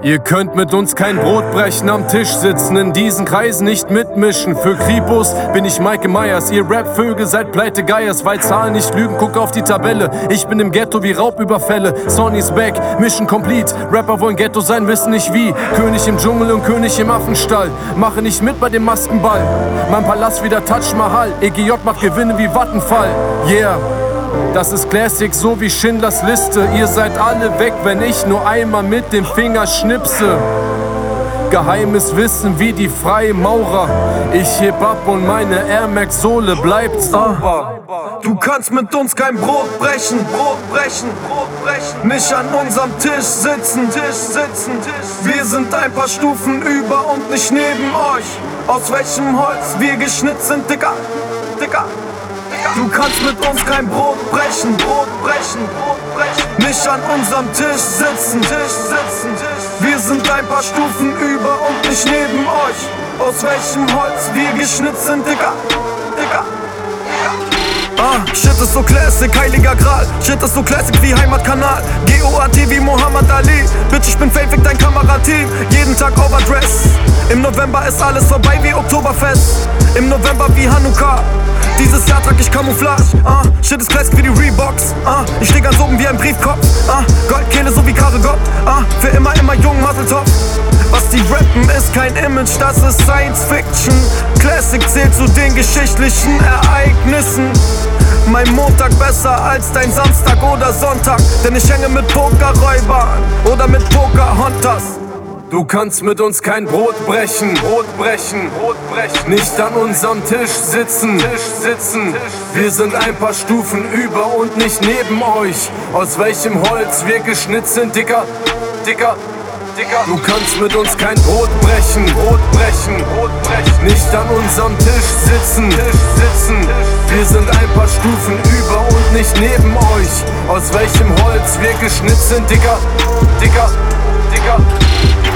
Ihr könnt mit uns kein Brot brechen, am Tisch sitzen, in diesen Kreisen nicht mitmischen. Für Kripos bin ich Mike Myers, ihr Rapvögel seid pleite Geiers, weil Zahlen nicht lügen, guck auf die Tabelle. Ich bin im Ghetto wie Raubüberfälle, Sonny's back, Mission complete. Rapper wollen Ghetto sein, wissen nicht wie. König im Dschungel und König im Affenstall, mache nicht mit bei dem Maskenball. Mein Palast wie der Taj Mahal, EGJ macht Gewinne wie Vattenfall. Yeah, das ist Classic, so wie Schindlers Liste. Ihr seid alle weg, wenn ich nur einmal mit dem Finger schnipse. Geheimes Wissen wie die Freimaurer. Ich heb ab und meine Air Max Sohle bleibt sauber. Du kannst mit uns kein Brot brechen, Brot brechen, Brot brechen. Nicht an unserem Tisch sitzen, Tisch sitzen, Tisch. Wir sind ein paar Stufen über und nicht neben euch. Aus welchem Holz wir geschnitzt sind, Digga, Digga. Du kannst mit uns kein Brot brechen, Brot brechen, Brot brechen. Nicht an unserem Tisch sitzen, Tisch sitzen, Tisch. Wir sind ein paar Stufen über und nicht neben euch. Aus welchem Holz wir geschnitzt sind, Digga, Digga. Shit ist so classic, heiliger Gral. Shit ist so classic wie Heimatkanal. GOAT wie Muhammad Ali. Bitch, ich bin fake, fick dein Kamerateam. Jeden Tag overdress. Im November ist alles vorbei wie Oktoberfest. Im November wie Hanukkah. Dieses Jahr trag ich Camouflage. Shit ist classic wie die Reeboks. Ich steh ganz oben wie ein Briefkopf. Goldkehle so wie Karel Gott. Für immer jung, Mazeltov. Was die rappen ist kein Image, das ist Science Fiction. Classic zählt zu den geschichtlichen Ereignissen. Mein Montag besser als dein Samstag oder Sonntag. Denn ich hänge mit Pokerräubern oder mit Pokerhunters. Du kannst mit uns kein Brot brechen, Brot brechen, Brot brechen. Nicht an unserem Tisch sitzen, Tisch sitzen. Wir sind ein paar Stufen über und nicht neben euch. Aus welchem Holz wir geschnitzt sind, Dicker, Dicker, Dicker. Du kannst mit uns kein Brot brechen, Brot brechen, Brot brechen. Nicht an unserem Tisch sitzen, Tisch sitzen. Wir sind ein paar Stufen über und nicht neben euch. Aus welchem Holz wir geschnitzt sind, Dicker, Dicker, Dicker.